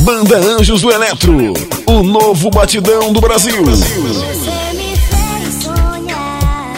Banda Anjos do Eletro, o novo batidão do Brasil. Você me fez sonhar,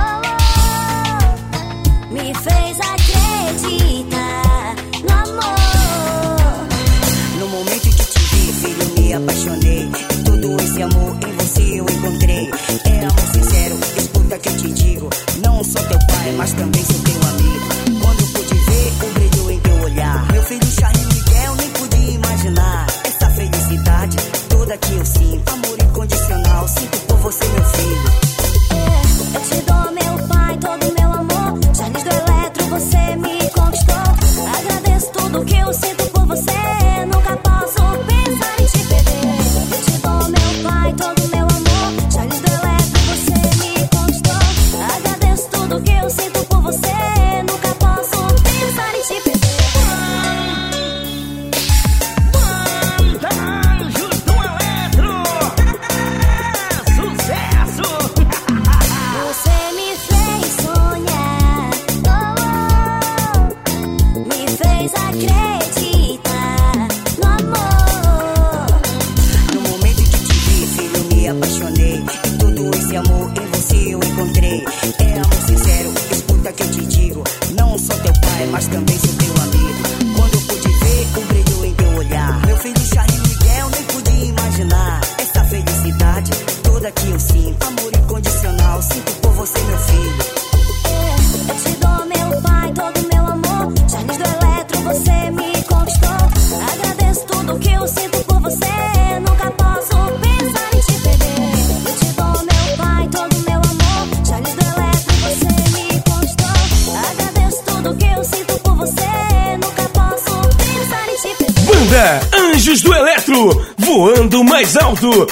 me fez acreditar no amor. No momento que te vi, filho, me apaixonei. E todo esse amor em você eu encontrei. É amor sincero, escuta que eu te digo. Não sou teu pai, mas também sou teu amigo. Quando eu pude ver o brilho em teu olhar, meu filho Charlie Miguel nem podia imaginar essa felicidade toda que eu sinto. Amor incondicional, sinto por você, meu filho. Eu te dou meu pai, todo meu amor. Charles do Eletro, você me conquistou. Agradeço tudo que eu sinto por você. Nunca posso pensar em te perder. Eu te dou meu pai, todo meu amor. Charles do Eletro, você me conquistou. Agradeço tudo que eu sinto por você. Nunca posso pensar em te perder. Anjos do Eletro, sucesso! Você me fez sonhar, me fez acreditar no amor. No momento que te vi, filho, me apaixonei. E todo esse amor em você eu encontrei. É amor sincero, escuta que eu te digo. Não sou teu pai, mas também sou teu amigo. Quando eu pude ver o brilho em teu olhar, meu filho Charlie Miguel nem podia imaginar essa felicidade toda que eu sinto. Amor incondicional, sinto por você, meu filho. Eu te dou meu pai, todo meu amor. Charles do Eletro, você me conquistou. Agradeço tudo que eu sinto por você. Nunca posso pensar em te perder. Eu te dou meu pai, todo meu amor. Charles do Eletro, você me conquistou. Agradeço tudo que eu sinto por você. Nunca posso pensar em te perder. Banda Anjos do Eletro, voando mais alto.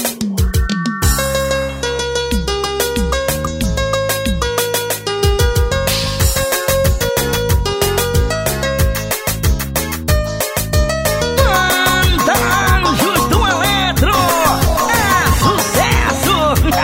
Banda Anjos do Eletro, é sucesso!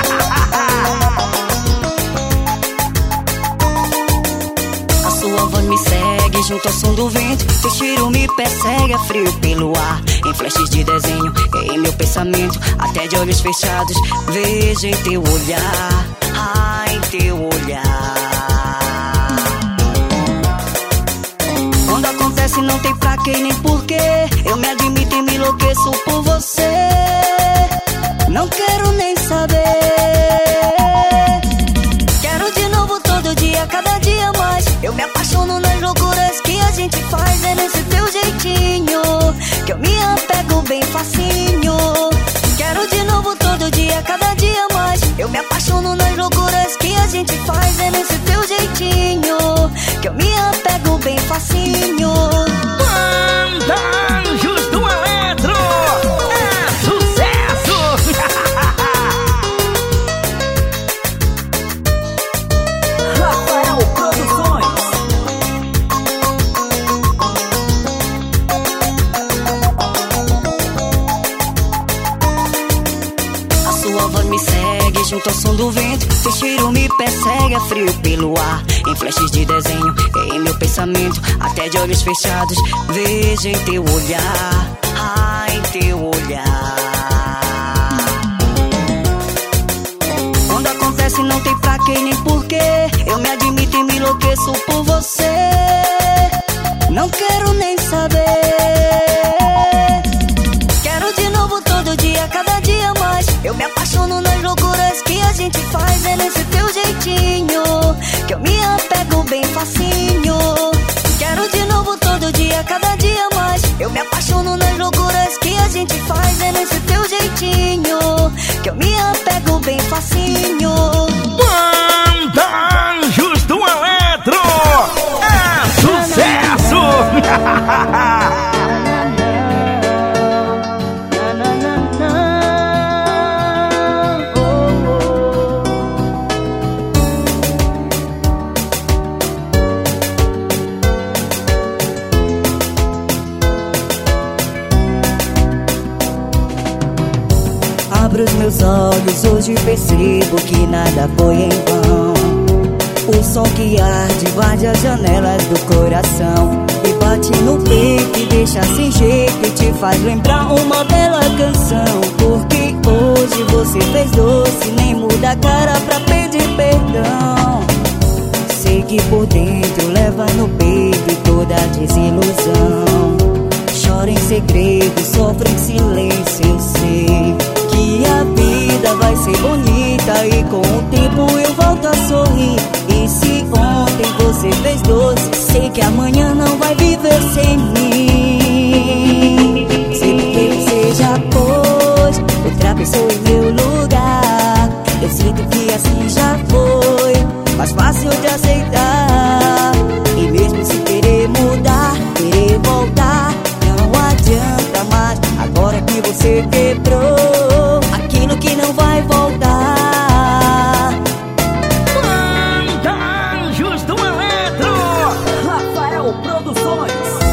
A sua voz me segue junto ao som do vento. Teu cheiro me persegue, é frio pelo ar. Em flashes de desenho, em meu pensamento. Até de olhos fechados, vejo em teu olhar. Ah, em teu olhar. Quando acontece não tem pra quem nem porquê. Eu me admito e me enlouqueço por você. Não quero nem saber. Quero de novo todo dia, cada dia mais. Eu me apaixono nas loucuras que a gente faz. É nesse teu jeitinho que eu me apego bem facinho. Quero de novo todo dia, cada dia mais. Eu me apaixono nas loucuras que a gente faz. É nesse teu jeitinho que eu me apego bem facinho. Banda Anjos do Eletro, é sucesso! Rafael Produções. A sua voz me segue junto ao som do vento. Teu cheiro me persegue, é frio pelo ar. Em flashes de desenho, em meu pensamento. Até de olhos fechados, vejo em teu olhar. Ah, em teu olhar. Quando acontece não tem pra quem nem porquê. Eu me admito e me enlouqueço por você. Não quero nem saber. Quero de novo todo dia, cada dia mais. Eu me apaixono nas loucuras que a gente faz. É nesse teu jeitinho que eu me apego bem facinho. Quero de novo todo dia, cada dia mais. Eu me apaixono nas loucuras que a gente faz. É nesse teu jeitinho que eu me apego bem facinho. Banda Anjos do Eletro, é sucesso! Abro os meus olhos, hoje percebo que nada foi em vão. O som que arde invade as janelas do coração e bate no peito e deixa sem jeito e te faz lembrar uma bela canção. Porque hoje você fez doce, nem muda a cara pra pedir perdão. Sei que por dentro leva no peito toda a desilusão. Chora em segredo, sofre em silêncio, eu sei que a vida vai ser bonita e com o tempo eu volto a sorrir. E se ontem você fez doce, sei que amanhã não vai viver sem mim. Sei porque você já pôs outra pessoa em meu lugar. Eu sinto que assim já foi mais fácil de aceitar. E mesmo se querer mudar, querer voltar, não adianta mais. Agora que você quebrou aquilo que não vai voltar. Banda Anjos do Eletro, Rafael Produções.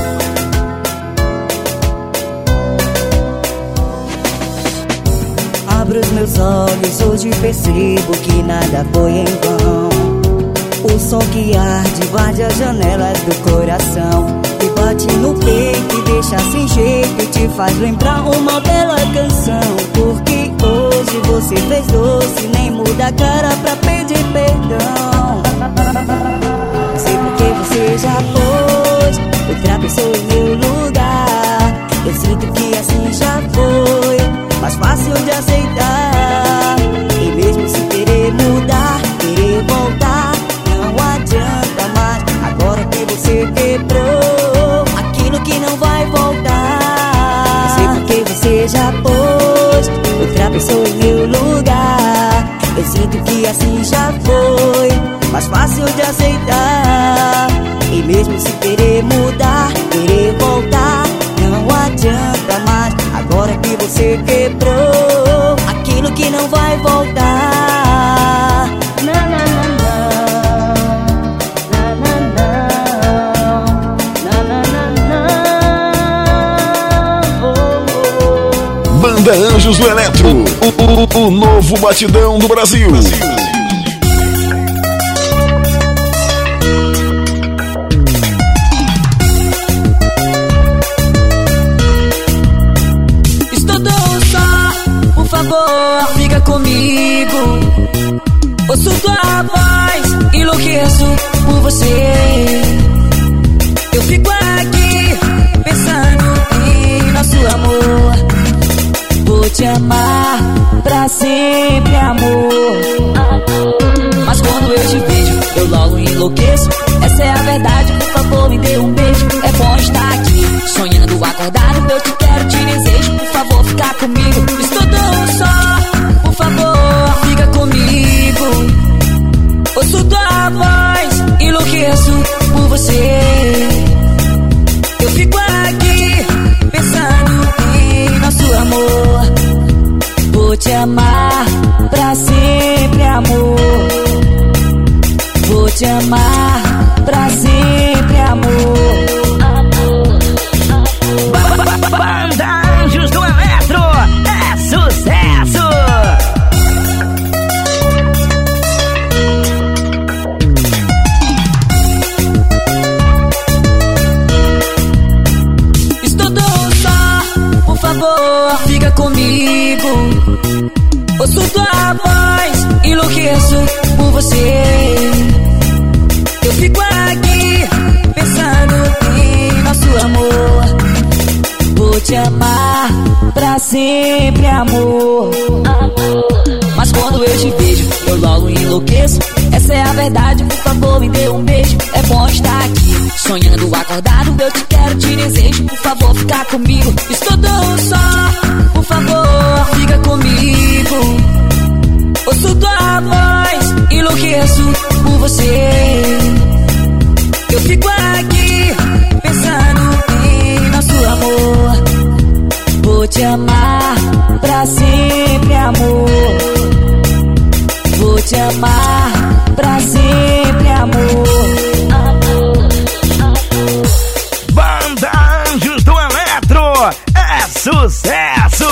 Abro os meus olhos, hoje percebo que nada foi em vão. O sol que arde invade as janelas do coração e bate no peito e deixa sem jeito e te faz lembrar uma bela canção. Porque hoje você fez doce, nem muda a cara pra pedir perdão. Sei porque você já pôs outra pessoa em meu lugar. Eu sinto que assim já foi mais fácil de aceitar. E mesmo se querer mudar, querer voltar, não adianta mais. Agora que você quebrou aquilo que não vai voltar. Sei porque você já pôs outra pessoa em meu lugar. Eu sinto que assim já foi mais fácil de aceitar. E mesmo se querer mudar, querer voltar, não adianta mais. Agora que você quebrou aquilo que não vai voltar. Na, na, na, na. Na, na, na. Na, na, na, na. Oh, oh. Banda Anjos do Eletro, o novo batidão do Brasil. Por favor, fica comigo. Ouço tua voz, enlouqueço por você. Eu fico aqui pensando em nosso amor. Vou te amar pra sempre, amor. Mas quando eu te vejo, eu logo enlouqueço. Essa é a verdade, por favor, me dê um beijo. É bom estar aqui, sonhando acordado. Eu te quero, te desejo, por favor, fica comigo. Estou tão só, por favor, fica comigo. Ouço tua voz, enlouqueço por você. Eu fico aqui, pensando em nosso amor. Vou te amar pra sempre, amor. Vou te amar pra sempre, amor. Banda Anjos do Eletro, é sucesso! Estou tão só, por favor, fica comigo. Ouço tua voz, enlouqueço por você. Eu fico aqui, pensando em nosso amor. Vou te amar pra sempre, amor. Mas quando eu te vejo, eu logo enlouqueço. Essa é a verdade, por favor, me dê um beijo. É bom estar aqui, sonhando acordado. Eu te quero, te desejo, por favor, fica comigo. Estou tão só, por favor, fica comigo. Ouço tua voz, enlouqueço por você. Eu fico aqui, pensando em nosso amor. Vou te amar pra sempre, amor. Vou te amar pra sempre, amor. Banda Anjos do Eletro, é sucesso!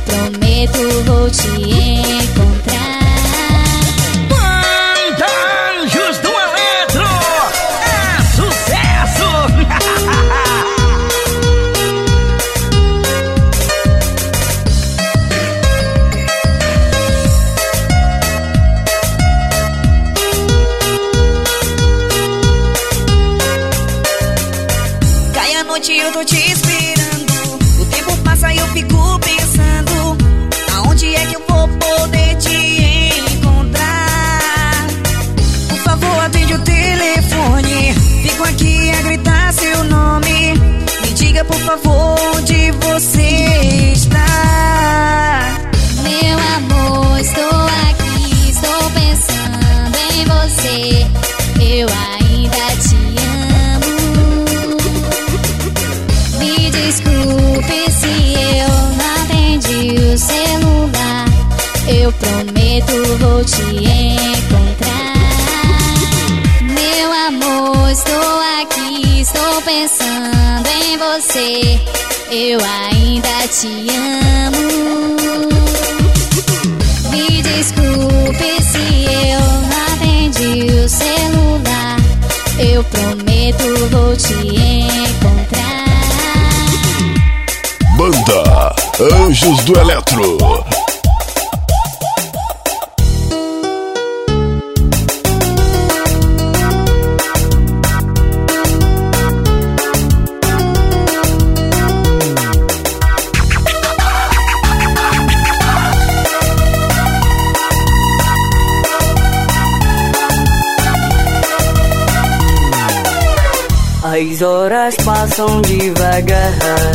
prometo vou te encontrar. Banda Anjos do Eletro é sucesso! Cai a noite e eu tô te esperando. O tempo passa e eu fico pensando, aonde é que eu vou poder te encontrar? Por favor, atende o telefone. Fico aqui a gritar seu nome. Me diga, por favor, onde você está. Meu amor, estou aqui, estou pensando em você. Eu ainda te amo. Me desculpe se eu não atendi o celular. Eu prometo vou te encontrar. Meu amor, estou aqui, estou pensando em você. Eu ainda te amo. Me desculpe se eu não atendi o celular. Eu prometo vou te encontrar. Banda Anjos do Eletro. As horas passam devagar.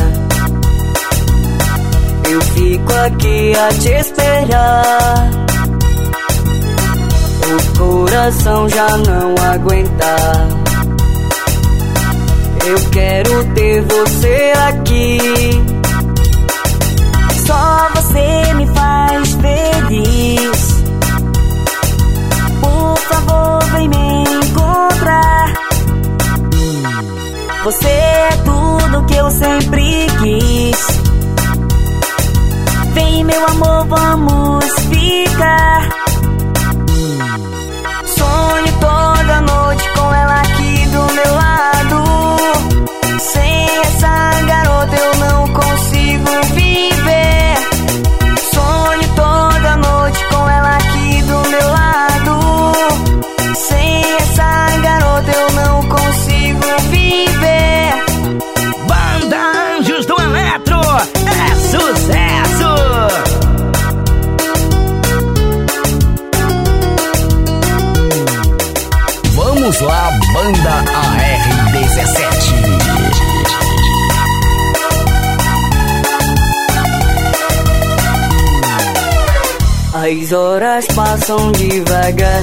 Eu fico aqui a te esperar. O coração já não aguenta. Eu quero ter você aqui. Só você me faz feliz. Por favor, vem me encontrar. Você é tudo que eu sempre quis. Vem, meu amor, vamos ficar. Sonho toda noite com ela aqui do meu lado. Sem essa garota eu não consigo viver. Sonho toda noite com ela aqui do meu lado. Sem essa garota eu não consigo viver. Banda Anjos do Eletro é sucesso! Vamos lá, Banda AR17. As horas passam devagar.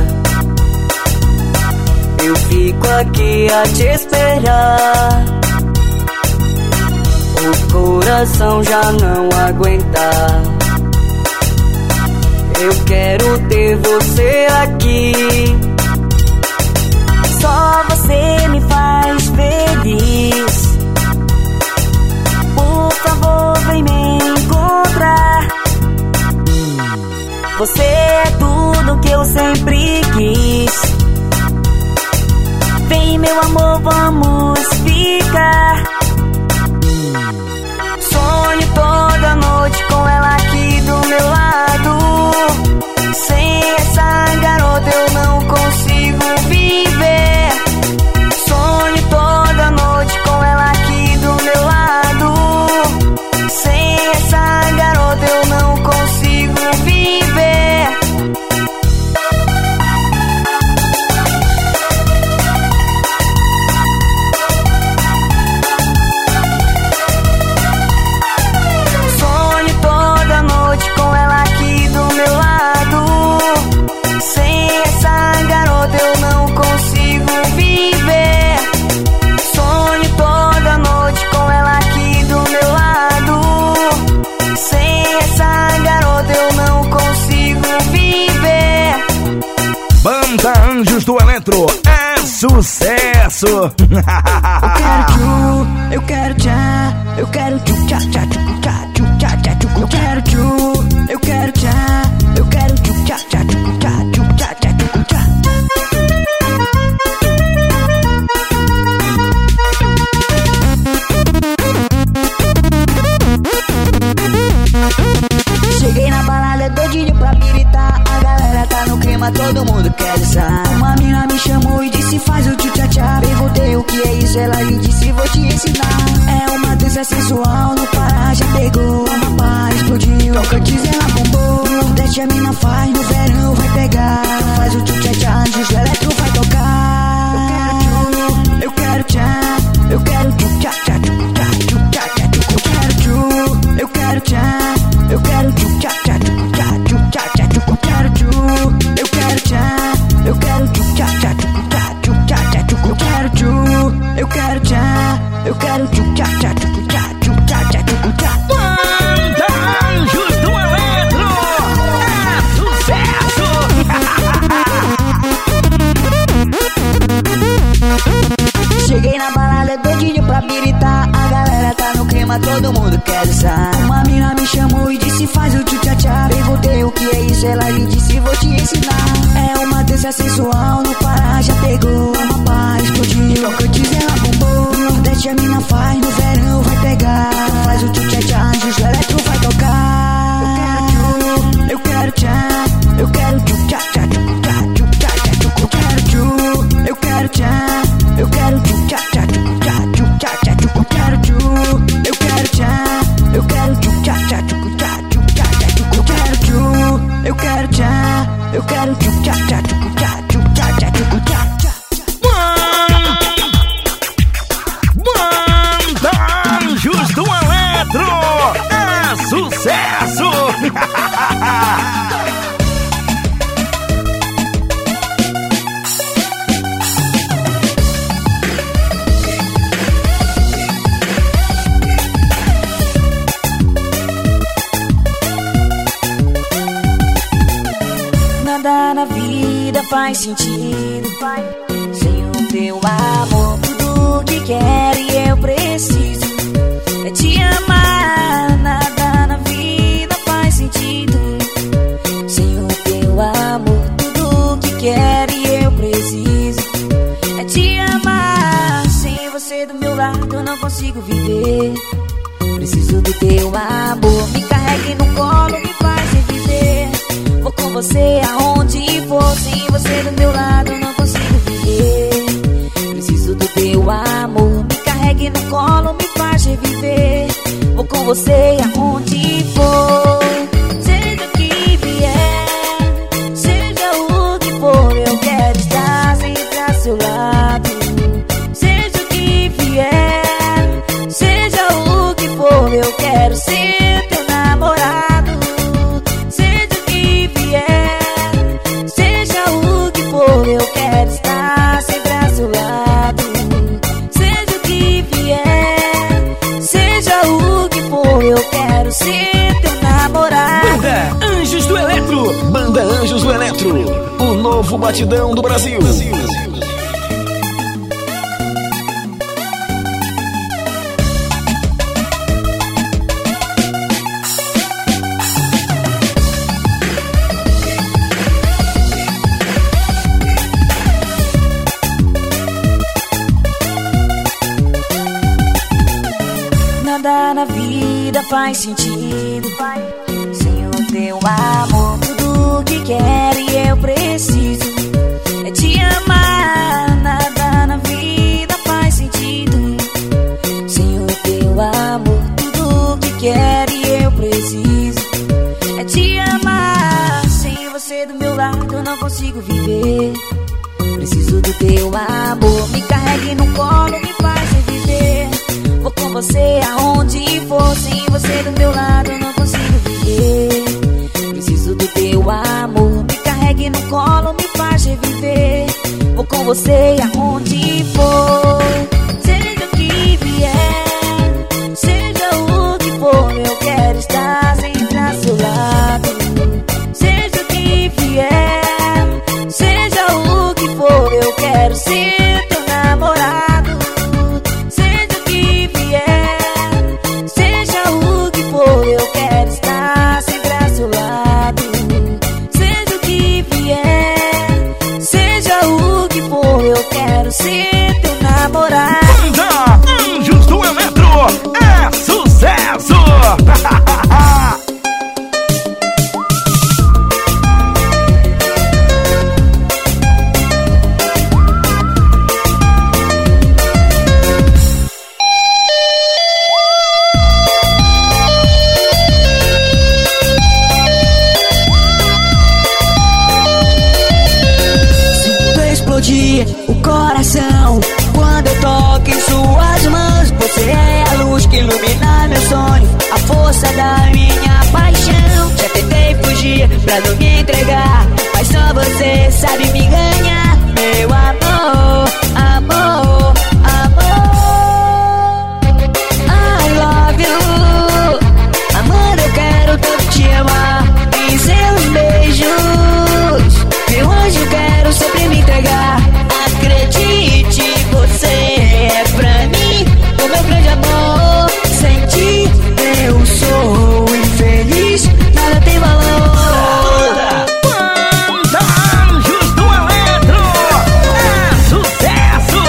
Eu fico aqui a te esperar. O coração já não aguenta. Eu quero ter você aqui. Só você me faz feliz. Por favor, vem me encontrar. Você é tudo que eu sempre quis. Vem, meu amor, vamos ficar. Sonho toda noite com ela aqui do meu lado. Sem essa garota eu não consigo viver. Sonho toda noite com ela aqui do meu lado. Sem essa garota eu não consigo viver. Sonho toda noite com ela aqui do meu lado. Sem essa garota eu não consigo viver. Sonho toda noite com ela aqui do meu lado. Sem essa garota eu não consigo viver. Banda Anjos do Eletro é sucesso! Eu quero tchá, eu quero tchá, tchá, tchá, tchá, tchá, tchá, tchá, eu quero doidinho pra piritar. A galera tá no clima, todo mundo quer dançar. Uma mina me chamou e disse faz o tchá-tchá. Perguntei o que é isso, ela me disse vou te ensinar. É uma dança sensual, no Pará já pegou. A Amapá explodiu, Tocantins ela bombou. No Nordeste a mina faz, no verão vai pegar. Faz o tchá-tchá, antes o eletro vai tocar. Eu quero tchá, eu quero tchá-tchá, tchá-tchá, eu quero tchá, eu quero tchá-tchá, tchá-tchá, eu quero tchá, eu quero tchá, eu quero tchá-tchá, tchá-tchá, eu quero tchá, eu quero tchá, eu quero tchá-tchá, tchá-tchá, tchá. Banda Anjos do Eletro é sucesso! Cheguei na balada doidinho pra piritar. A galera tá no clima, todo mundo quer dançar. Uma mina me chamou e disse faz o tchá-tchá. Perguntei o que é isso, ela me disse vou te ensinar. É uma dança sensual, no Pará já pegou. A Amapá explodiu, Tocantins ela bombou. No Nordeste a mina faz, no verão vai pegar. Faz o tchá-tchá, antes o eletro vai tocar. Eu quero tchá, eu quero tchá-tchá, eu quero tchá, eu quero tchá-tchá, tchá-tchá, eu quero tchá, eu quero tchá-tchá, eu quero tchá, eu quero tchá-tchá, tchá-tchá. Banda Anjos do Eletro é sucesso! Nada na vida faz sentido sem o teu amor. Tudo que quero e eu preciso é te amar. Nada na vida faz sentido sem o teu amor. Tudo que quero e eu preciso é te amar. Sem você do meu lado eu não consigo viver. Preciso do teu amor. Me carregue no colo, me faz reviver. Vou com você aonde for. Sem você do meu lado eu não consigo viver. Preciso do teu amor. Me carregue no colo, me faz reviver. Vou com você aonde for. Seja o que vier, seja o que for, eu quero estar sempre a seu lado. Seja o que vier, seja o que for, eu quero ser teu namorado. Seja o que vier, seja o que for, eu quero estar sempre a seu lado. Seja o que vier, seja o que for, eu quero ser teu namorado. Banda Anjos do Eletro. Banda Anjos do Eletro. O novo batidão do Brasil. Nada na vida faz sentido sem o teu amor. Tudo que quero e eu preciso é te amar. Nada na vida faz sentido sem o teu amor. Tudo que quero e eu preciso é te amar. Sem você do meu lado eu não consigo viver. Preciso do teu amor. Me carregue no colo, me faz reviver. Vou com você aonde for. Sem você do meu lado eu não consigo viver. Preciso do teu amor. Me carregue no colo, me faz reviver. Vou com você aonde for. Seja o que vier, seja o que for, eu quero estar sempre a seu lado. Seja o que vier, seja o que for, eu quero ser teu namorado. Seja o que vier, seja o que for, eu quero estar sempre a seu lado. Seja o que vier, seja o que for, eu quero ser teu namorado. que ilumina meu sonho, a força da minha paixão. Já tentei fugir pra não me entregar, mas só você sabe me ganhar. Meu amor, amor, amor, I love you. Amor, eu quero tanto te amar. Em seus beijos, meu anjo, quero sempre me entregar. Acredite, você é pra mim o meu grande amor. Sem ti eu sou infeliz, nada tem valor. Banda Anjos do Eletro é sucesso!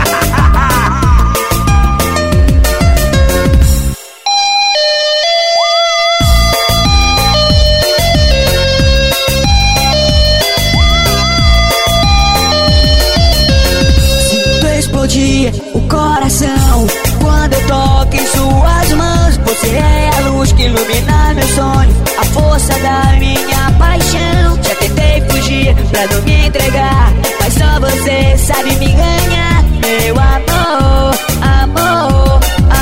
Sinto explodir o coração quando eu toco em suas mãos. Você é a luz que ilumina meu sonho, a força da minha paixão. Já tentei fugir pra não me entregar, mas só você sabe me ganhar. Meu amor, amor,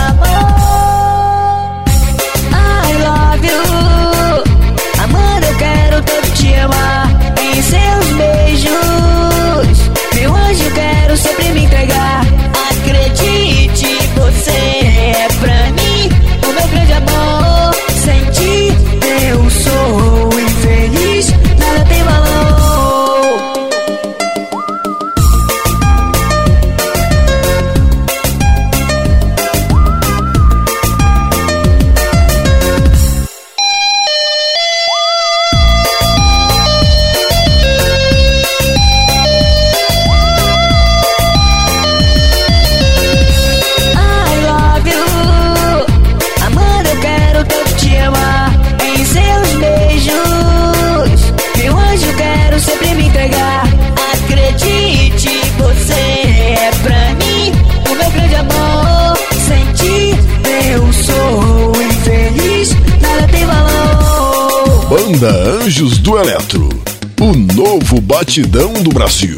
amor, I love you. Amor, eu quero tanto te amar. Em seus beijos, meu anjo, quero sempre me entregar. Acredite, você é pra mim o meu grande amor. Sem ti eu sou infeliz, nada tem valor. I love you. Amor, eu quero tanto te amar. Em seus beijos, meu anjo, quero sempre me entregar. Acredite, você é pra mim o meu grande amor. Sem ti eu sou infeliz, nada tem valor. Banda Anjos do Eletro, o novo batidão do Brasil.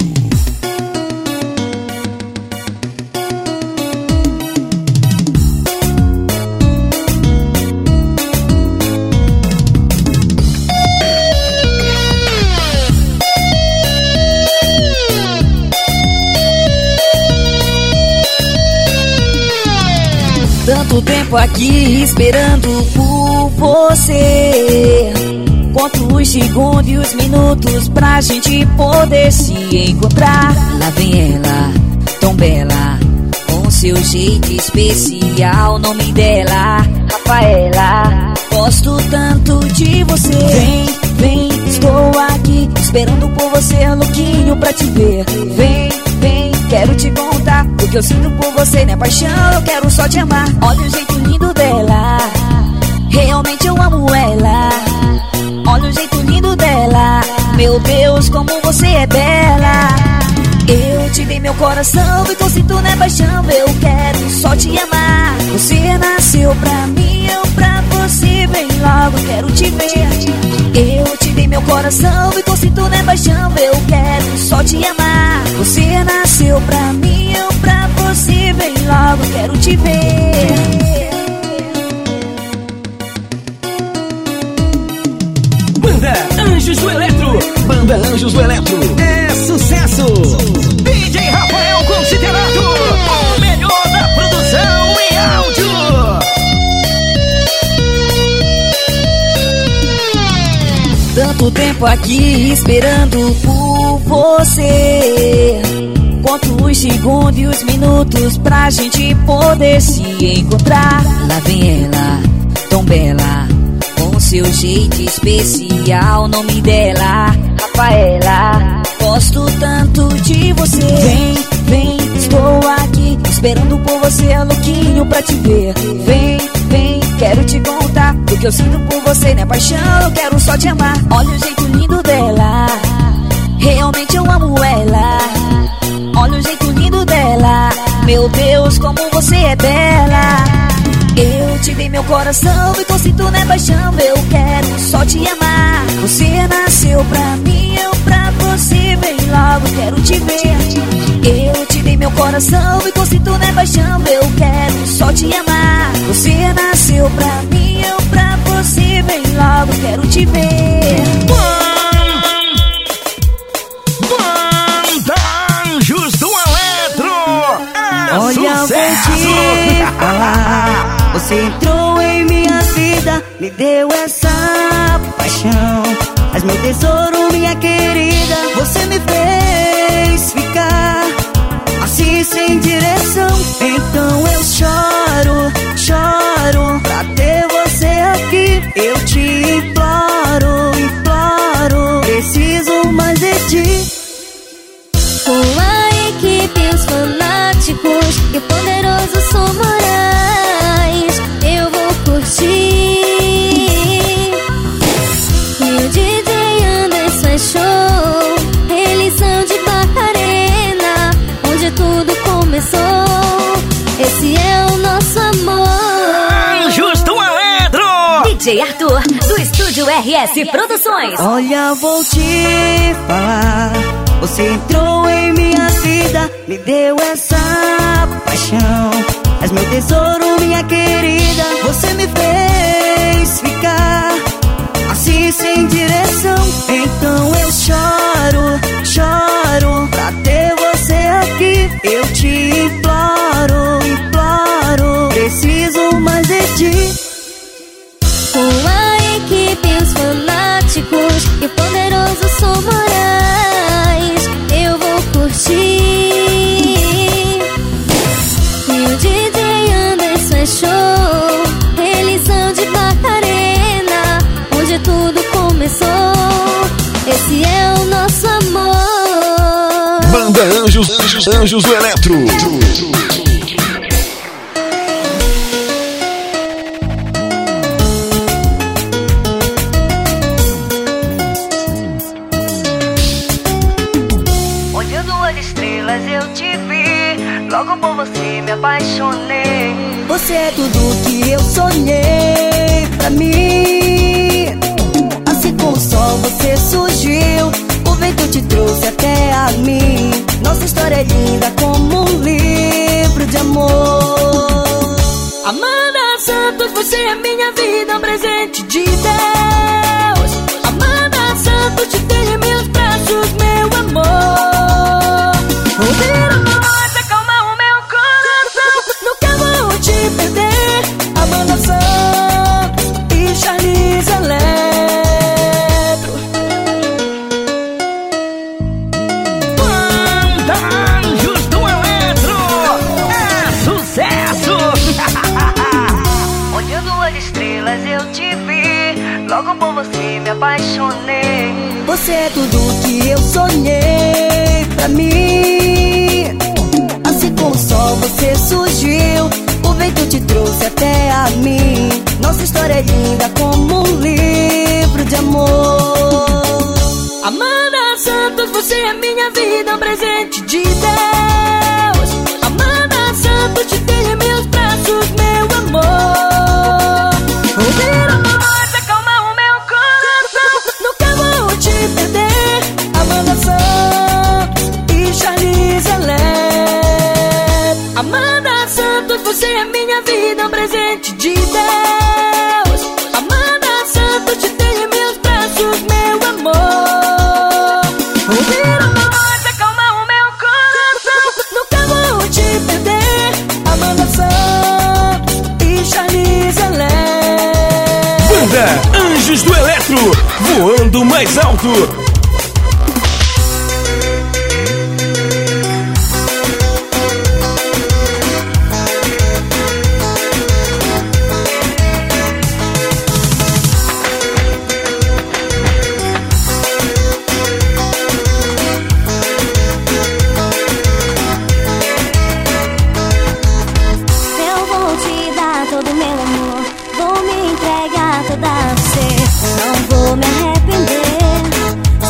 Tanto tempo aqui esperando por você. Conto os segundos e os minutos pra gente poder se encontrar. Lá vem ela, tão bela, com seu jeito especial. O nome dela, Rafaela. Gosto tanto de você. Vem, vem, estou aqui esperando por você, louquinho pra te ver. Vem, vem, quero te contar o que eu sinto por você, né paixão, eu quero só te amar. Olha o jeito lindo dela, realmente eu amo ela. Olha o jeito lindo dela, meu Deus, como você é bela. Eu te dei meu coração e tô sinto, né paixão, eu quero só te amar. Você nasceu pra mim, eu pra você, vem logo, quero te ver. Eu te dei meu coração e tô sinto, né paixão, eu quero só te amar. Você nasceu pra mim, eu pra você, vem logo, quero te ver. Banda Anjos do Eletro, Banda Anjos do Eletro é sucesso. DJ Rafael, considerado o melhor da produção em áudio. Tanto tempo aqui esperando por você. Conto os segundos e os minutos pra gente poder se encontrar. Lá vem ela, tão bela, com seu jeito especial. O nome dela, Rafaela. Gosto tanto de você. Vem, vem, estou aqui esperando por você, louquinho pra te ver. Vem, vem, quero te contar o que eu sinto por você, né paixão, eu quero só te amar. Olha o jeito lindo dela, realmente eu amo ela. Olha o jeito lindo dela, meu Deus, como você é bela. Eu te dei meu coração e tô sinto, né paixão, eu quero só te amar. Você nasceu pra mim, eu pra você, vem logo, quero te ver. Eu te dei meu coração e tô sinto, né paixão, eu quero só te amar. Você pra mim, eu pra você. Vem logo, quero te ver. Banda Anjos do Eletro. Olha, vou te falar. Você entrou em minha vida, me deu essa paixão. És meu tesouro, minha querida. Você me fez ficar assim sem direção. Então eu choro, choro pra ter você aqui. Eu te imploro, imploro, preciso mais de ti. Com a equipe, os fanáticos e o poderoso Som Moraes, eu vou curtir. E o DJ Anderson Show, eles são de Barcarena, onde tudo começou. Esse é o nosso amor. Anjos do Eletro. DJ Arthur, do Estúdio RS Produções. Olha, vou te falar. Você entrou em minha vida, me deu essa paixão. És meu tesouro, minha querida. Você me fez ficar assim sem direção. Então eu choro, choro pra ter você aqui. Eu te imploro, imploro, preciso mais de ti. Com a equipe, os fanáticos e o poderoso Som Moraes, eu vou curtir. E o DJ Anderson Show, eles são de Barcarena, onde tudo começou. Esse é o nosso amor. Banda Anjos do Eletro. Olhando as estrelas eu te vi, logo por você me apaixonei. Você é tudo que eu sonhei pra mim. Assim como o sol você surgiu, o vento te trouxe até a mim. Nossa história é linda como um livro de amor. Amanda Santos, você é minha vida, um presente de Deus. Amanda Santos, te tenho em meus braços, meu amor. Ouvir a voz acalmar o meu coração, nunca vou te perder. Amanda Santos e Charlize Eletro. Banda Anjos do Eletro. É sucesso. Olhando as estrelas eu te vi, logo por você me apaixonei. Você é tudo que eu sonhei pra mim. Assim como o sol você surgiu, o vento te trouxe até a mim. Nossa história é linda como um livro de amor. Amanda Santos, você é minha vida, um presente de Deus. Amanda Santos, te tenho em meus braços, meu amor. Ouvir a voz acalmar o meu coração, nunca vou te perder. Amanda Santos e Charlize Eletro. Amanda Santos, você é minha vida, um presente de Deus. Amanda Santos, te tenho em meus braços, meu amor. Ouvir a voz acalmar o meu coração, nunca vou te perder. Amanda Santos e Charlize Eletro. Banda Anjos do Eletro, voando mais alto. Eu vou te dar todo meu amor, vou me entregar toda a você. Não vou me arrepender,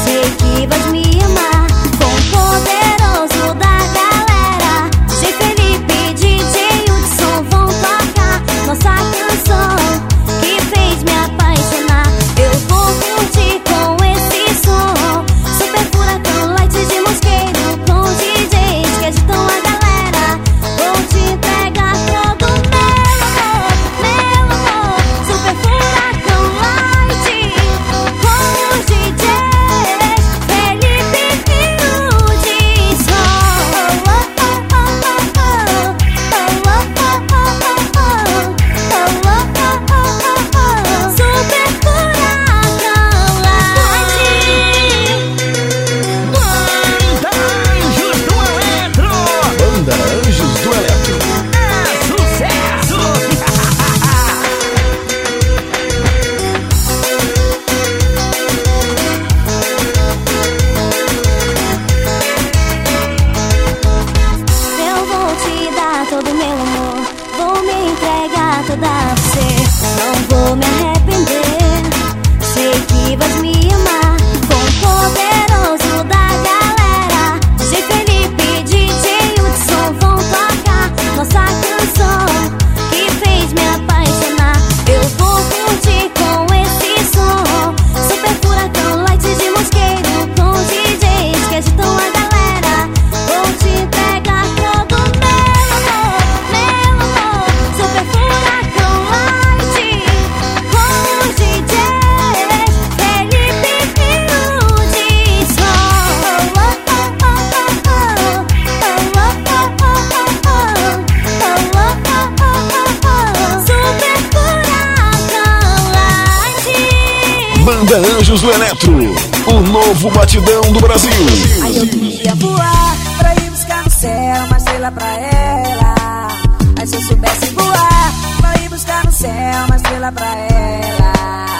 Banda Anjos do Eletro, o novo batidão do Brasil. Aí eu queria voar pra ir buscar no céu uma estrela pra ela. Aí se eu soubesse voar pra ir buscar no céu uma estrela pra ela.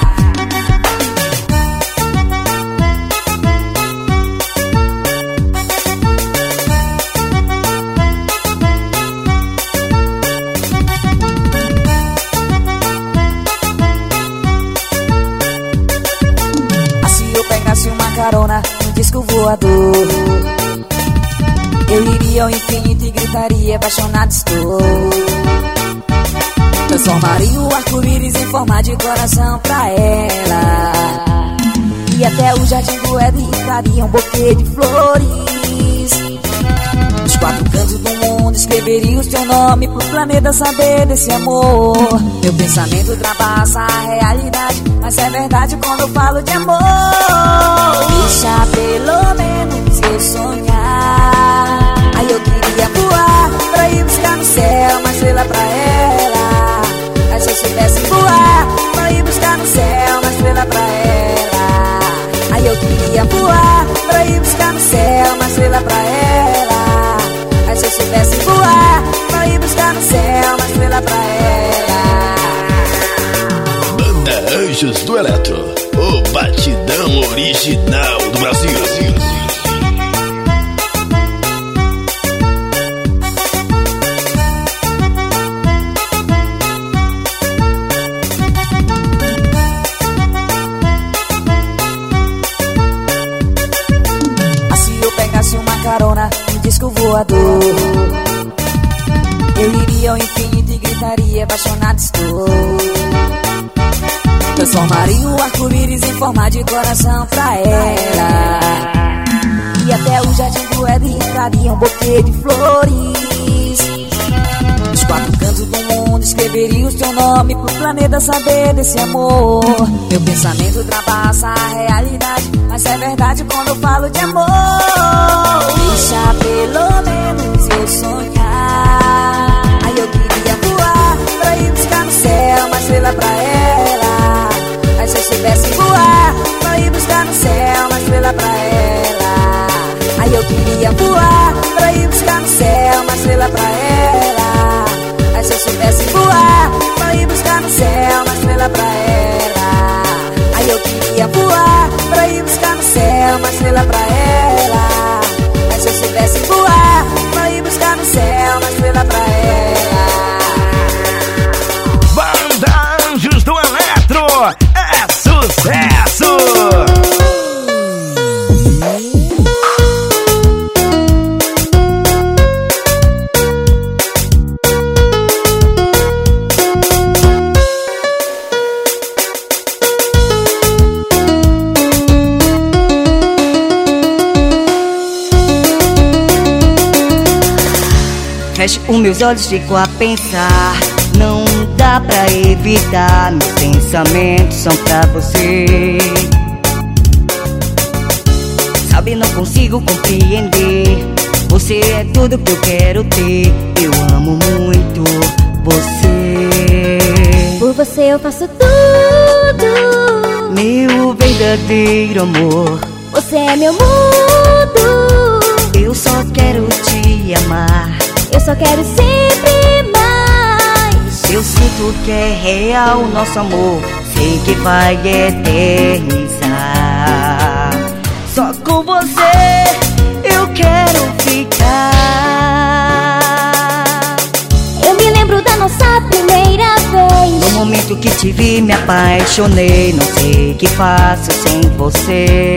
Carona, um disco voador. Eu iria ao infinito e gritaria, apaixonado estou. Transformaria o arco-íris em forma de coração pra ela. E até o jardim do Éden daria um buquê de flores. Os quatro cantos do mundo escreveria o seu nome pro planeta saber desse amor. Meu pensamento ultrapassa a realidade, mas é verdade quando eu falo de amor. Deixa pelo menos eu sonhar. Aí eu queria voar pra ir buscar no céu uma estrela pra ela. Aí se eu soubesse voar pra ir buscar no céu uma estrela pra ela. Aí eu queria voar pra ir buscar no céu uma estrela pra ela. Aí se eu soubesse voar pra ir buscar no céu uma estrela pra ela. Banda Anjos do Eletro, o batidão original do Brasil. Assim eu pegasse uma carona, um disco voador. Eu iria ao infinito e gritaria, apaixonado estou. Transformaria o arco-íris em forma de coração pra ela. E até o jardim do Éden daria um buquê de flores. Os quatro cantos do mundo escreveria o seu nome pro planeta saber desse amor. Meu pensamento ultrapassa a realidade, mas é verdade quando eu falo de amor. Deixa pelo menos eu sonhar. Aí eu queria voar pra ir buscar no céu uma estrela pra ela. Aí se eu soubesse voar pra ir buscar no céu uma estrela pra ela. Aí eu queria voar pra ir buscar no céu uma estrela pra ela. Aí se eu soubesse voar pra ir buscar no céu uma estrela pra ela. Aí eu queria voar pra ir buscar no céu uma estrela pra ela. Aí se eu soubesse voar pra ir buscar no céu uma estrela pra ela. Banda Anjos do Eletro é sucesso! Fecho os meus olhos, fico a pensar. Não dá pra evitar, meus pensamentos são pra você. Sabe, não consigo compreender. Você é tudo que eu quero ter. Eu amo muito você. Por você eu faço tudo. Meu verdadeiro amor. Você é meu mundo. Eu só quero te amar. Eu só quero sempre mais. Eu sinto que é real nosso amor. Sei que vai eternizar. Só com você eu quero ficar. Eu me lembro da nossa primeira vez. No momento que te vi me apaixonei. Não sei o que faço sem você.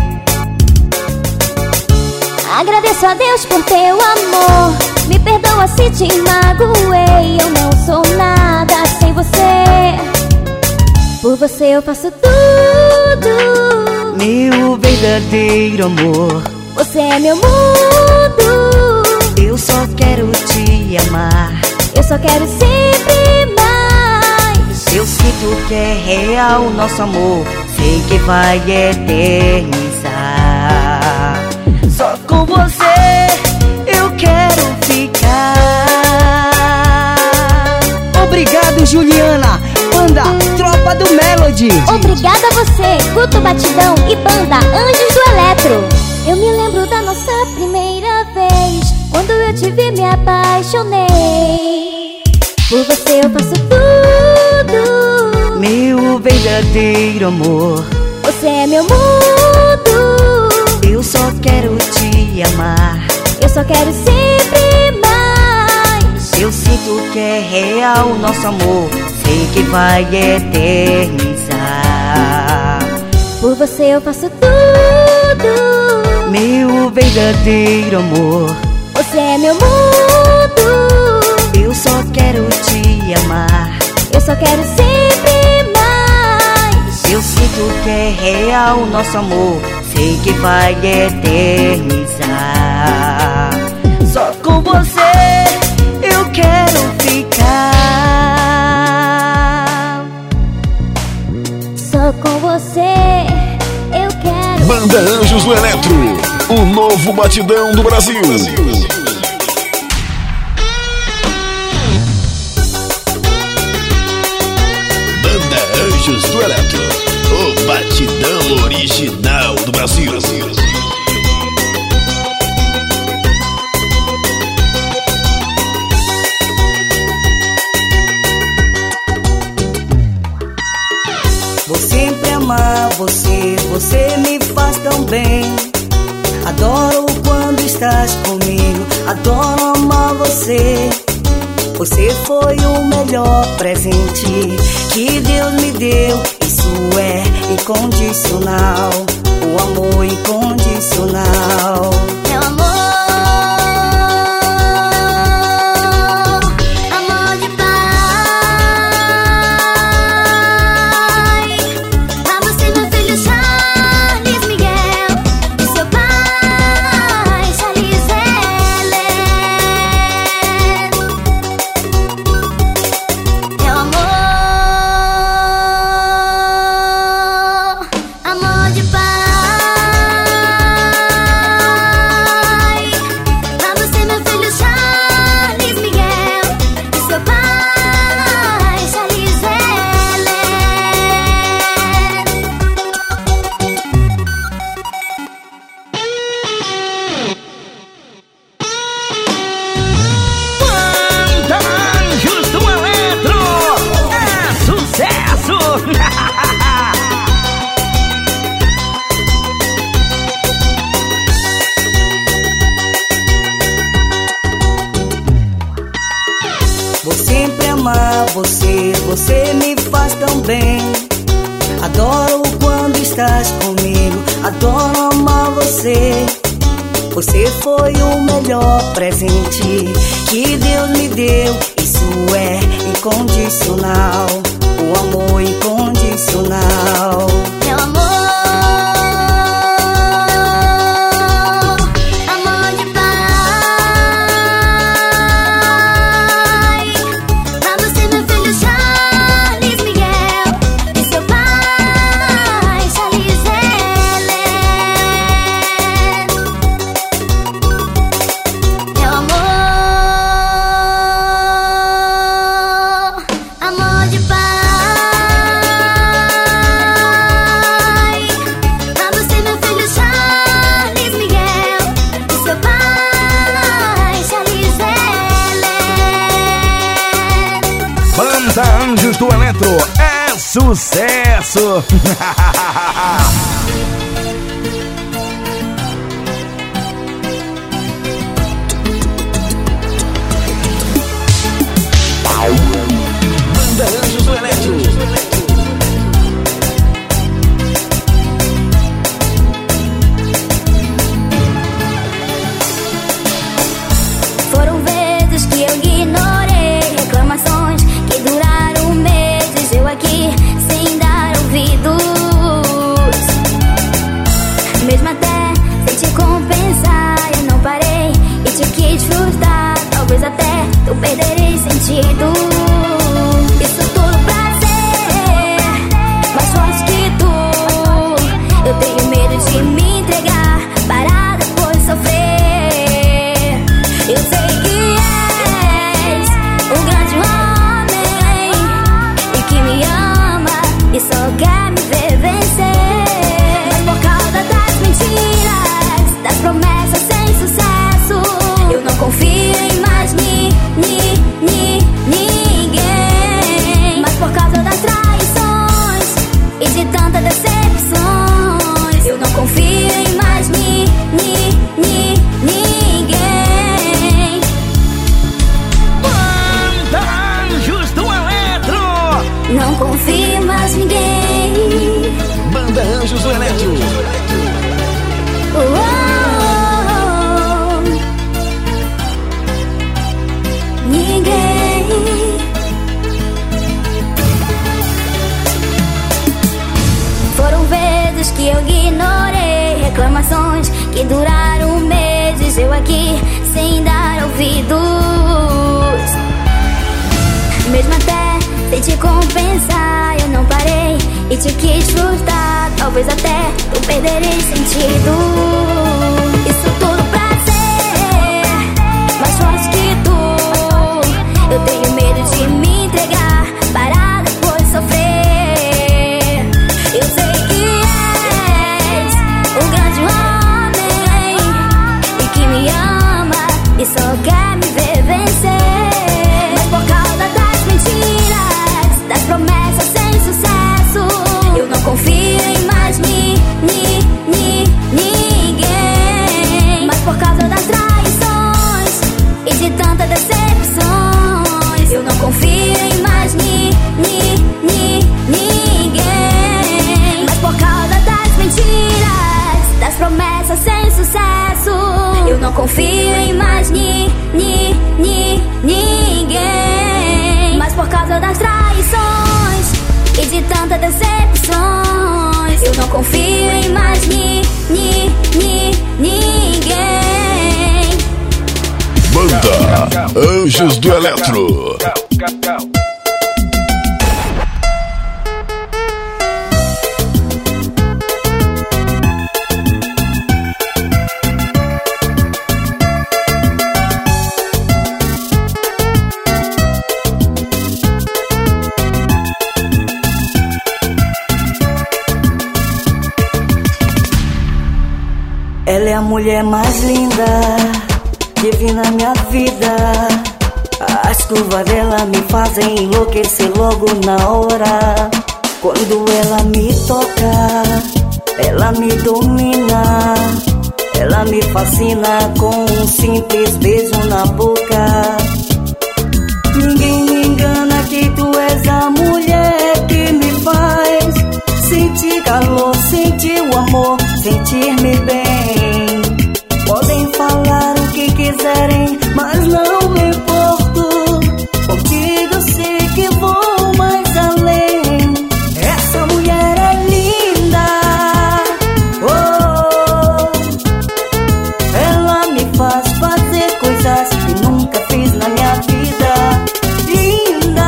Agradeço a Deus por teu amor. Me perdoa se te magoei. Eu não sou nada sem você. Por você eu faço tudo. Meu verdadeiro amor. Você é meu mundo. Eu só quero te amar. Eu só quero sempre mais. Eu sinto que é real nosso amor. Sei que vai eternizar. Só com você eu quero ficar. Obrigado, Juliana. Banda Tropa tropa do Melody. Obrigada a você, Guto Batidão e banda Anjos do Eletro. Eu me lembro da nossa primeira vez, quando eu te vi me apaixonei. Por você eu faço tudo, meu verdadeiro amor. você é meu mundo. Eu só quero te amar, Eu só quero sempre mais. eu sinto que é real o nosso amor, sei que vai eternizar. Por você eu faço tudo, Meu verdadeiro amor, você é meu mundo. eu só quero te amar, Eu só quero sempre mais. eu sinto que é real o nosso amor, sei que vai eternizar. Só com você eu quero ficar. Só com você eu quero. Banda Anjos do Eletro, o novo batidão do Brasil. Banda Anjos do Eletro, o batidão original do Brasil. Vou sempre amar você, você me faz tão bem. Adoro quando estás comigo, adoro amar você. Você foi o melhor presente que Deus me deu. Isso é incondicional, o amor incondicional. Meu amor, amor de pai. Pra você, meu filho Charles Miguel, e seu pai Charles Helen. Meu amor, amor de pai. Pra você, meu filho Charles Miguel, e seu pai Charles Helen. Banda Anjos do Eletro é sucesso! Vou sempre amar você, você me faz tão bem. Adoro quando estás comigo, adoro amar você. Você foi o melhor presente que Deus me deu. Isso é incondicional, o amor incondicional. Meu amor, amor de pai. Pra você, meu filho Charles Miguel, e seu pai Charles Helen. Meu amor, amor de pai. Pra você, meu filho Charles Miguel, e seu pai Charles Helen. Banda Anjos do Eletro é sucesso. Banda Anjos do Eletro. Foram vezes que eu ignorei reclamações que duraram meses. Eu aqui sem dar ouvidos. Anjos do Eletro. Ninguém. Foram vezes que eu ignorei reclamações que duraram meses. Eu aqui sem dar ouvidos, mesmo até sem te compensar, eu não parei e te quis frustrar. Talvez até eu perderei sentido. Isso tudo pra ser mais forte que tu. Eu tenho medo de me entregar para depois sofrer. Eu sei que és um grande homem e que me ama e só quer me ver vencer. Mas por causa das mentiras, das promessas sem sucesso, eu não confio em mais ninguém. Mas por causa das traições e de tantas decepções, eu não confio em mais ninguém. Mas por causa das mentiras, das promessas sem sucesso, eu não confio em mais ninguém. Mas por causa das traições e de tantas decepções, eu não confio em mais ninguém. Banda Anjos do Eletro. Ela é a mulher mais linda que vi na minha vida. As curvas dela me fazem enlouquecer logo na hora. Quando ela me toca, ela me domina. Ela me fascina com um simples beijo na boca. Ninguém me engana que tu és a mulher que me faz sentir calor, sentir o amor, sentir-me bem. Podem falar o que quiserem, mas não me importo. Contigo sei que vou mais além. Essa mulher é linda, oh, ela me faz fazer coisas que nunca fiz na minha vida. Linda,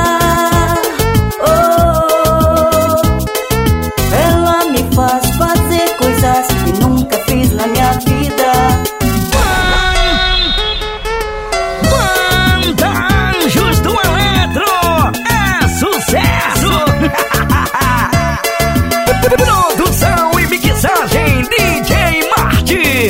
oh, ela me faz fazer coisas que nunca fiz na minha vida. Banda Anjos do Eletro é sucesso! Produção e mixagem DJ Marte.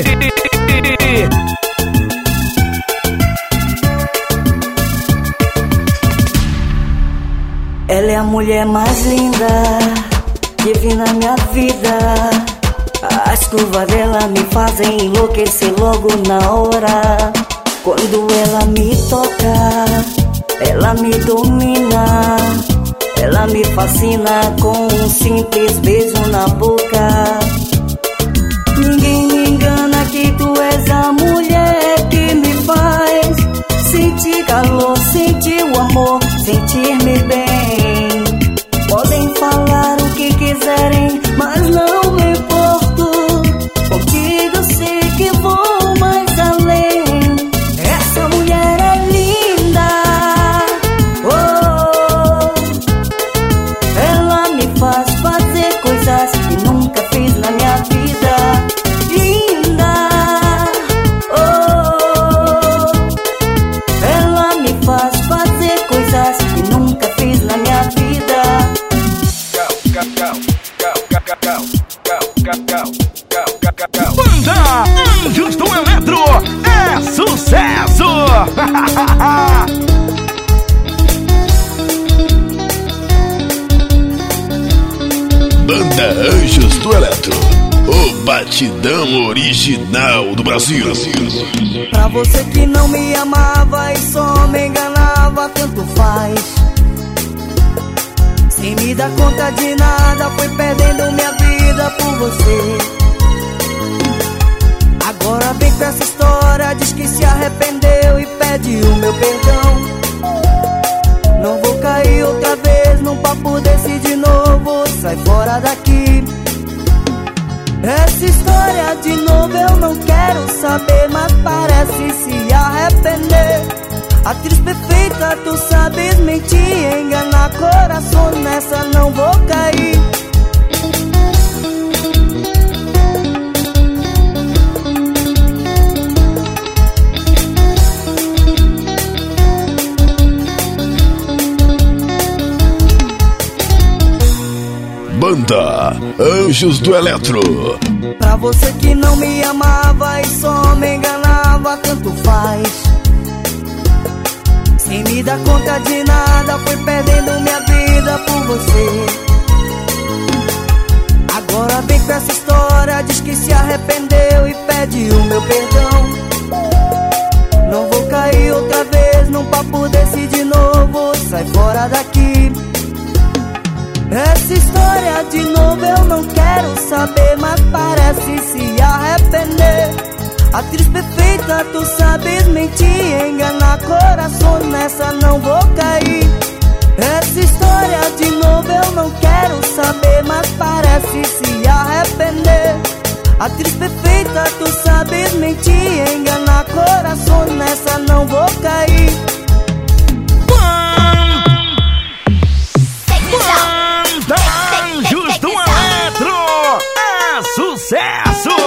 Ela é a mulher mais linda que vi na minha vida. As curvas dela me fazem enlouquecer logo na hora. Quando ela me toca, ela me domina. Ela me fascina com um simples beijo na boca. Ninguém me engana que tu és a mulher que me faz sentir calor, sentir o amor, sentir-me bem. Podem falar o que quiserem, mas não me importo. Contigo sei que vou mais além. Essa mulher é linda, oh, ela me faz fazer coisas que nunca fiz na minha vida. Linda, oh, ela me faz fazer coisas que nunca fiz na minha vida. Banda Anjos do Eletro é sucesso! Banda Anjos do Eletro, o batidão original do Brasil. Pra você que não me amava e só me enganava, tanto faz. Sem me dar conta de nada, fui perdendo minha vida por você. Agora vem com essa história, diz que se arrependeu e pede o meu perdão. Não vou cair outra vez num papo desse de novo, sai fora daqui. Essa história de novo eu não quero saber, mas parece se arrepender. Atriz perfeita, tu sabes mentir, enganar coração, nessa não vou cair. Banda Anjos do Eletro. Pra você que não me amava e só me enganava, tanto faz. Sem me dar conta de nada, fui perdendo minha vida por você. Agora vem com essa história, diz que se arrependeu e pede o meu perdão. Não vou cair outra vez num papo desse de novo, sai fora daqui. Essa história de novo eu não quero saber, mas parece se arrepender. Atriz perfeita, tu sabes mentir, enganar coração, nessa não vou cair. Essa história de novo eu não quero saber, mas parece se arrepender. Atriz perfeita, tu sabes mentir, enganar coração, nessa não vou cair. Anjos do Eletro é sucesso!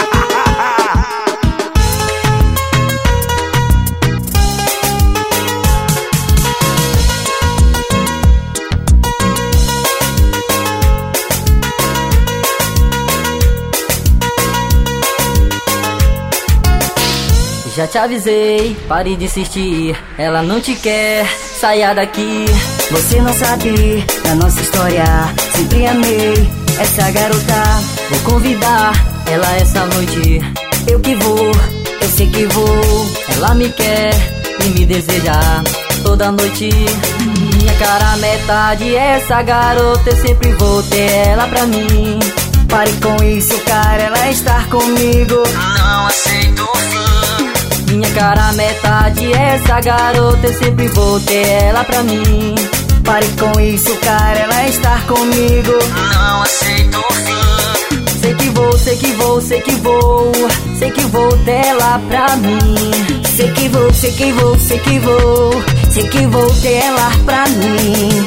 Já te avisei, pare de insistir, ela não te quer, saia daqui. Você não sabe da nossa história, sempre amei essa garota. Vou convidar ela essa noite, eu que vou, eu sei que vou. Ela me quer e me deseja toda noite. Minha cara metade, essa garota, eu sempre vou ter ela pra mim. Pare com isso, cara, ela estar comigo, não aceito o fim. Minha cara metade, essa garota, eu sempre vou ter ela pra mim. Pare com isso, cara, ela estar comigo, não aceito o fim. Sei que vou, sei que vou, sei que vou, sei que vou ter ela pra mim. Sei que vou, sei que vou, sei que vou, sei que vou ter ela pra mim.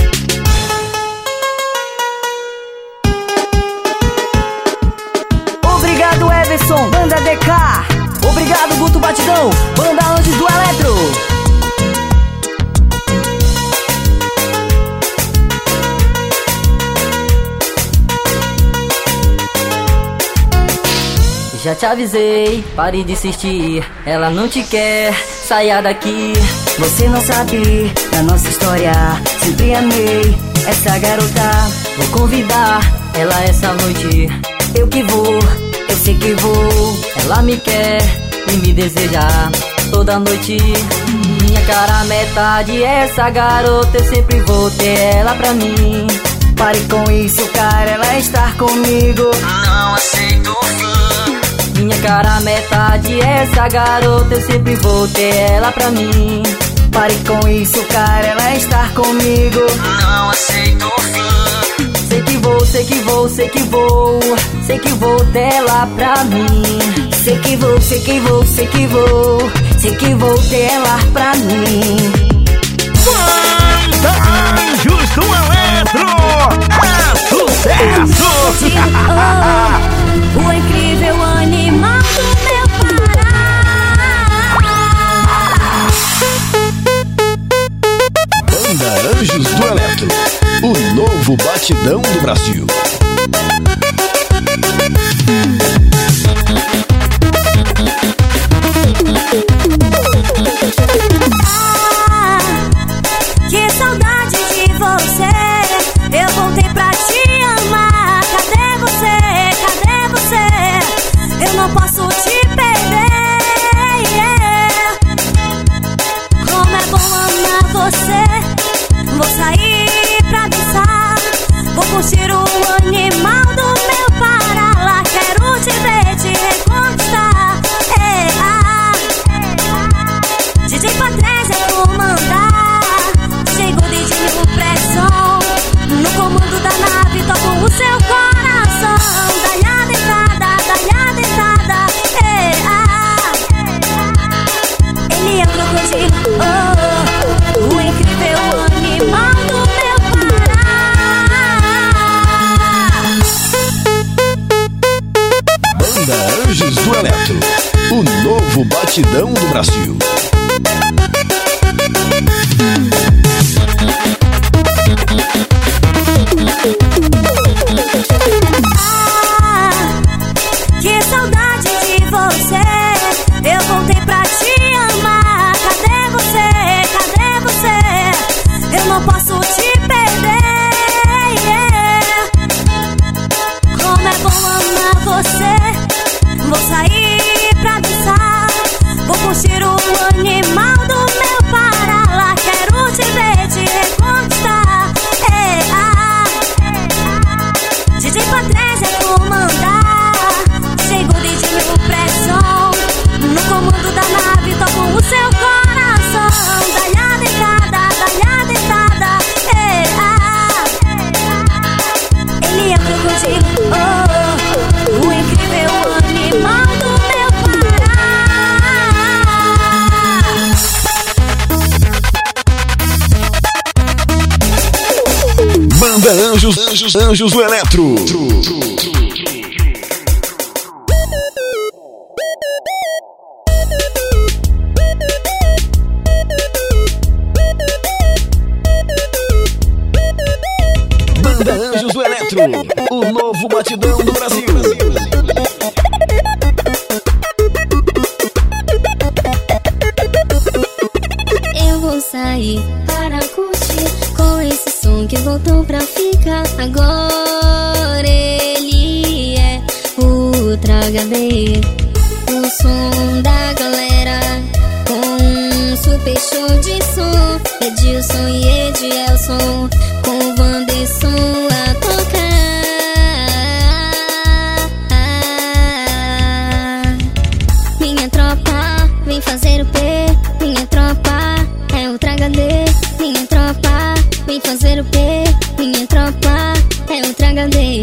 Obrigado, Everson, Banda DK. Obrigado, Guto Batidão, Banda Anjos do Eletro. Já te avisei, pare de insistir, ela não te quer, saia daqui. Você não sabe da nossa história, sempre amei essa garota. Vou convidar ela essa noite, eu que vou, eu sei que vou. Ela me quer e me deseja toda noite. Minha cara metade, essa garota, eu sempre vou ter ela pra mim. Pare com isso, cara, ela estar comigo, não aceito o fim. Minha cara metade, essa garota, eu sempre vou ter ela pra mim. Pare com isso, cara, ela estar comigo, não aceito o fim. Sei que vou, sei que vou, sei que vou, sei que vou ter ela pra mim. Sei que vou, sei que vou, sei que vou, sei que vou ter ela pra mim. Banda Anjos do Eletro é sucesso! O incrível animal do meu Pará. Banda Anjos do Eletro, o novo batidão do Brasil. Que saudade de você. Eu voltei pra te amar. Cadê você? Cadê você? Eu não posso te perder. Como é bom amar você. Vou sair pra dançar. Anjos do Eletro, o novo batidão do Brasil. Que saudade de você. Eu voltei pra te amar. Cadê você? Cadê você? Eu não posso te perder. Como é bom amar você. Vou sair pra dançar. Vou curtir o animal do meu Pará. Lá quero te ver, te reconquistar. DJ Patrícia comandar. Chego de meu pressão. No comando da nave toco o seu coração. Dá-lhe deitada, dá-lhe deitada. Ele é crocodilo, o incrível animal do meu Pará. Banda Anjos do Eletro. Banda Anjos do Eletro, o novo batidão do Brasil. Eu vou sair para curtir com esse som que voltou pra ficar. Agora ele é Ultra HD, o som da galera, com um super show de som. Edilson e Edielson, com Wanderson a tocar. Minha tropa vem fazer o P. Minha tropa é Ultra HD. Minha tropa vem fazer o P. Minha tropa é Ultra HD.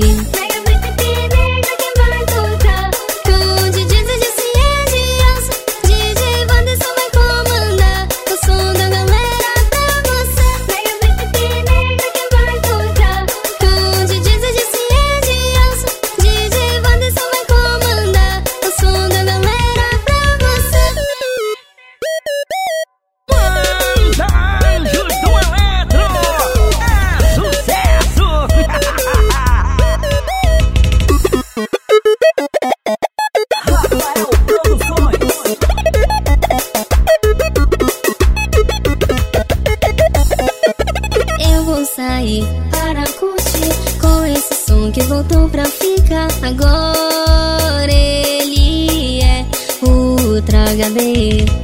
Sair para curtir com esse som que voltou pra ficar. Agora ele é Ultra HD.